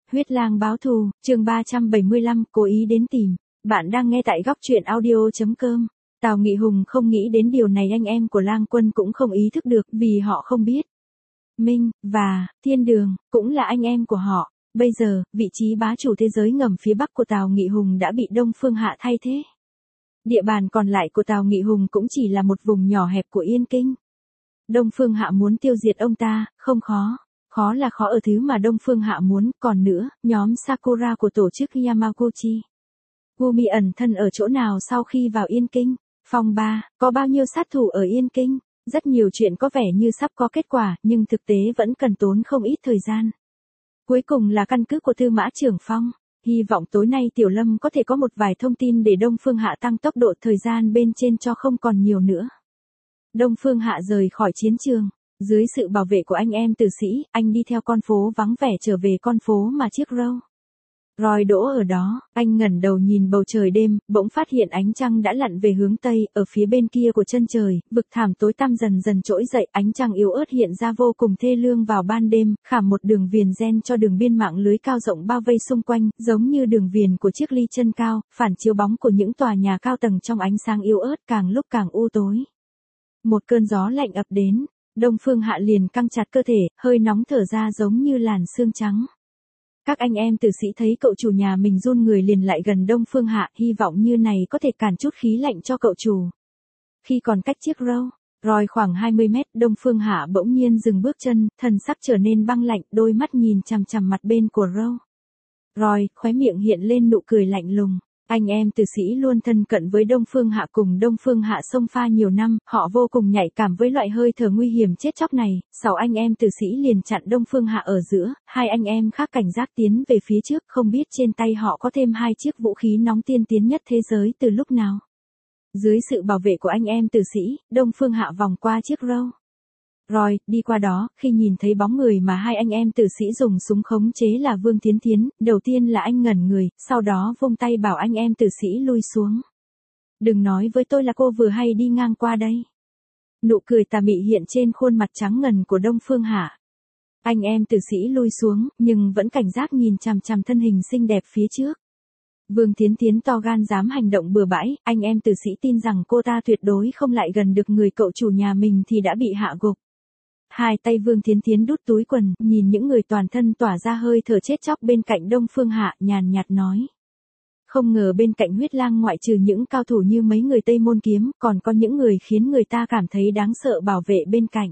Huyết lang báo thù, chương 375, cố ý đến tìm. Bạn đang nghe tại góc truyện audio.com. Tào Nghị Hùng không nghĩ đến điều này, anh em của Lang Quân cũng không ý thức được vì họ không biết. Minh và Thiên Đường cũng là anh em của họ. Bây giờ, vị trí bá chủ thế giới ngầm phía bắc của Tào Nghị Hùng đã bị Đông Phương Hạ thay thế. Địa bàn còn lại của Tào Nghị Hùng cũng chỉ là một vùng nhỏ hẹp của Yên Kinh. Đông Phương Hạ muốn tiêu diệt ông ta, không khó. Khó là khó ở thứ mà Đông Phương Hạ muốn, còn nữa, nhóm Sakura của tổ chức Yamaguchi. Gumi ẩn thân ở chỗ nào sau khi vào Yên Kinh? Phòng 3, có bao nhiêu sát thủ ở Yên Kinh? Rất nhiều chuyện có vẻ như sắp có kết quả, nhưng thực tế vẫn cần tốn không ít thời gian. Cuối cùng là căn cứ của Tư Mã Trưởng Phong. Hy vọng tối nay Tiểu Lâm có thể có một vài thông tin để Đông Phương Hạ tăng tốc độ thời gian bên trên cho không còn nhiều nữa. Đông Phương Hạ rời khỏi chiến trường. Dưới sự bảo vệ của anh em tử sĩ, anh đi theo con phố vắng vẻ trở về con phố mà chiếc Roy đỗ ở đó. Anh ngẩng đầu nhìn bầu trời đêm, bỗng phát hiện ánh trăng đã lặn về hướng tây, ở phía bên kia của chân trời, vực thẳm tối tăm dần dần trỗi dậy, ánh trăng yếu ớt hiện ra vô cùng thê lương vào ban đêm, khảm một đường viền ren cho đường biên mạng lưới cao rộng bao vây xung quanh, giống như đường viền của chiếc ly chân cao, phản chiếu bóng của những tòa nhà cao tầng trong ánh sáng yếu ớt càng lúc càng u tối. Một cơn gió lạnh ập đến. Đông Phương Hạ liền căng chặt cơ thể, hơi nóng thở ra giống như làn sương trắng. Các anh em tử sĩ thấy cậu chủ nhà mình run người liền lại gần Đông Phương Hạ, hy vọng như này có thể cản chút khí lạnh cho cậu chủ. Khi còn cách chiếc Roy khoảng 20 mét, Đông Phương Hạ bỗng nhiên dừng bước chân, thần sắc trở nên băng lạnh, đôi mắt nhìn chằm chằm mặt bên của Roy, khóe miệng hiện lên nụ cười lạnh lùng. Anh em tử sĩ luôn thân cận với Đông Phương Hạ, cùng Đông Phương Hạ xông pha nhiều năm, họ vô cùng nhạy cảm với loại hơi thở nguy hiểm chết chóc này. 6 anh em tử sĩ liền chặn Đông Phương Hạ ở giữa, 2 anh em khác cảnh giác tiến về phía trước, không biết trên tay họ có thêm 2 chiếc vũ khí nóng tiên tiến nhất thế giới từ lúc nào. Dưới sự bảo vệ của anh em tử sĩ, Đông Phương Hạ vòng qua chiếc Roy, đi qua đó, khi nhìn thấy bóng người mà 2 anh em tử sĩ dùng súng khống chế là Vương Thiến Thiến, đầu tiên là anh ngẩn người, sau đó vung tay bảo anh em tử sĩ lui xuống. Đừng nói với tôi là cô vừa hay đi ngang qua đây. Nụ cười tà mị hiện trên khuôn mặt trắng ngần của Đông Phương Hạ. Anh em tử sĩ lui xuống, nhưng vẫn cảnh giác nhìn chằm chằm thân hình xinh đẹp phía trước. Vương Thiến Thiến to gan dám hành động bừa bãi, anh em tử sĩ tin rằng cô ta tuyệt đối không lại gần được người cậu chủ nhà mình thì đã bị hạ gục. Hai tay Vương Thiến Thiến đút túi quần, nhìn những người toàn thân tỏa ra hơi thở chết chóc bên cạnh Đông Phương Hạ, nhàn nhạt nói. Không ngờ bên cạnh Huyết Lang ngoại trừ những cao thủ như mấy người Tây Môn Kiếm, còn có những người khiến người ta cảm thấy đáng sợ bảo vệ bên cạnh.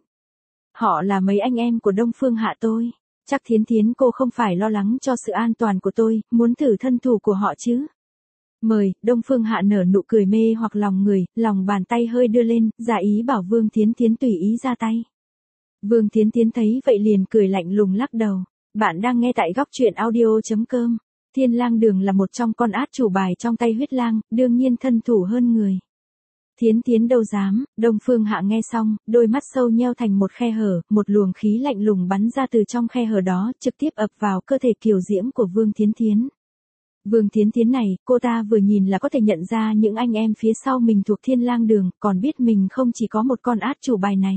Họ là mấy anh em của Đông Phương Hạ tôi. Chắc Thiến Thiến cô không phải lo lắng cho sự an toàn của tôi, muốn thử thân thủ của họ chứ. Mời, Đông Phương Hạ nở nụ cười mê hoặc lòng người, lòng bàn tay hơi đưa lên, giả ý bảo Vương Thiến Thiến tùy ý ra tay. Vương Thiến Thiến thấy vậy liền cười lạnh lùng lắc đầu. Bạn đang nghe tại góc truyện audio.com. Thiên Lang Đường là một trong con át chủ bài trong tay Huyết Lang, đương nhiên thân thủ hơn người. Thiến Thiến đâu dám. Đông Phương Hạ nghe xong, đôi mắt sâu nheo thành một khe hở, một luồng khí lạnh lùng bắn ra từ trong khe hở đó, trực tiếp ập vào cơ thể kiều diễm của Vương Thiến Thiến. Vương Thiến Thiến này, cô ta vừa nhìn là có thể nhận ra những anh em phía sau mình thuộc Thiên Lang Đường, còn biết mình không chỉ có một con át chủ bài này.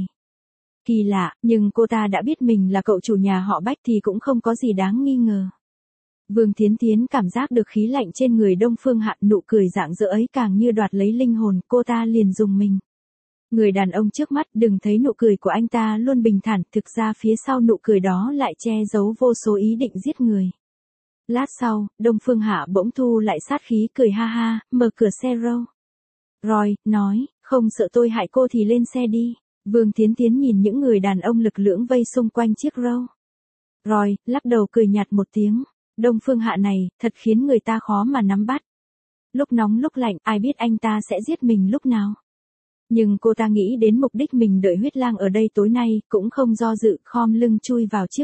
Kỳ lạ, nhưng cô ta đã biết mình là cậu chủ nhà họ Bách thì cũng không có gì đáng nghi ngờ. Vương Thiến Thiến cảm giác được khí lạnh trên người Đông Phương Hạ, nụ cười rạng rỡ ấy càng như đoạt lấy linh hồn, cô ta liền rùng mình. Người đàn ông trước mắt, đừng thấy nụ cười của anh ta luôn bình thản, thực ra phía sau nụ cười đó lại che giấu vô số ý định giết người. Lát sau, Đông Phương Hạ bỗng thu lại sát khí cười ha ha, mở cửa xe Roy, nói, không sợ tôi hại cô thì lên xe đi. Vương Thiến Thiến nhìn những người đàn ông lực lưỡng vây xung quanh chiếc Roy, lắc đầu cười nhạt một tiếng. Đông Phương Hạ này, thật khiến người ta khó mà nắm bắt. Lúc nóng lúc lạnh, ai biết anh ta sẽ giết mình lúc nào. Nhưng cô ta nghĩ đến mục đích mình đợi Huyết Lang ở đây tối nay, cũng không do dự, khom lưng chui vào chiếc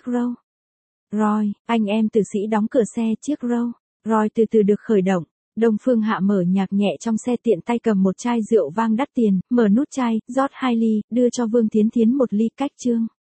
Roy, anh em tử sĩ đóng cửa xe, chiếc Roy từ từ được khởi động. Đông Phương Hạ mở nhạc nhẹ trong xe, tiện tay cầm một chai rượu vang đắt tiền, mở nút chai, rót 2 ly, đưa cho Vương Thiến Thiến một ly cách chương.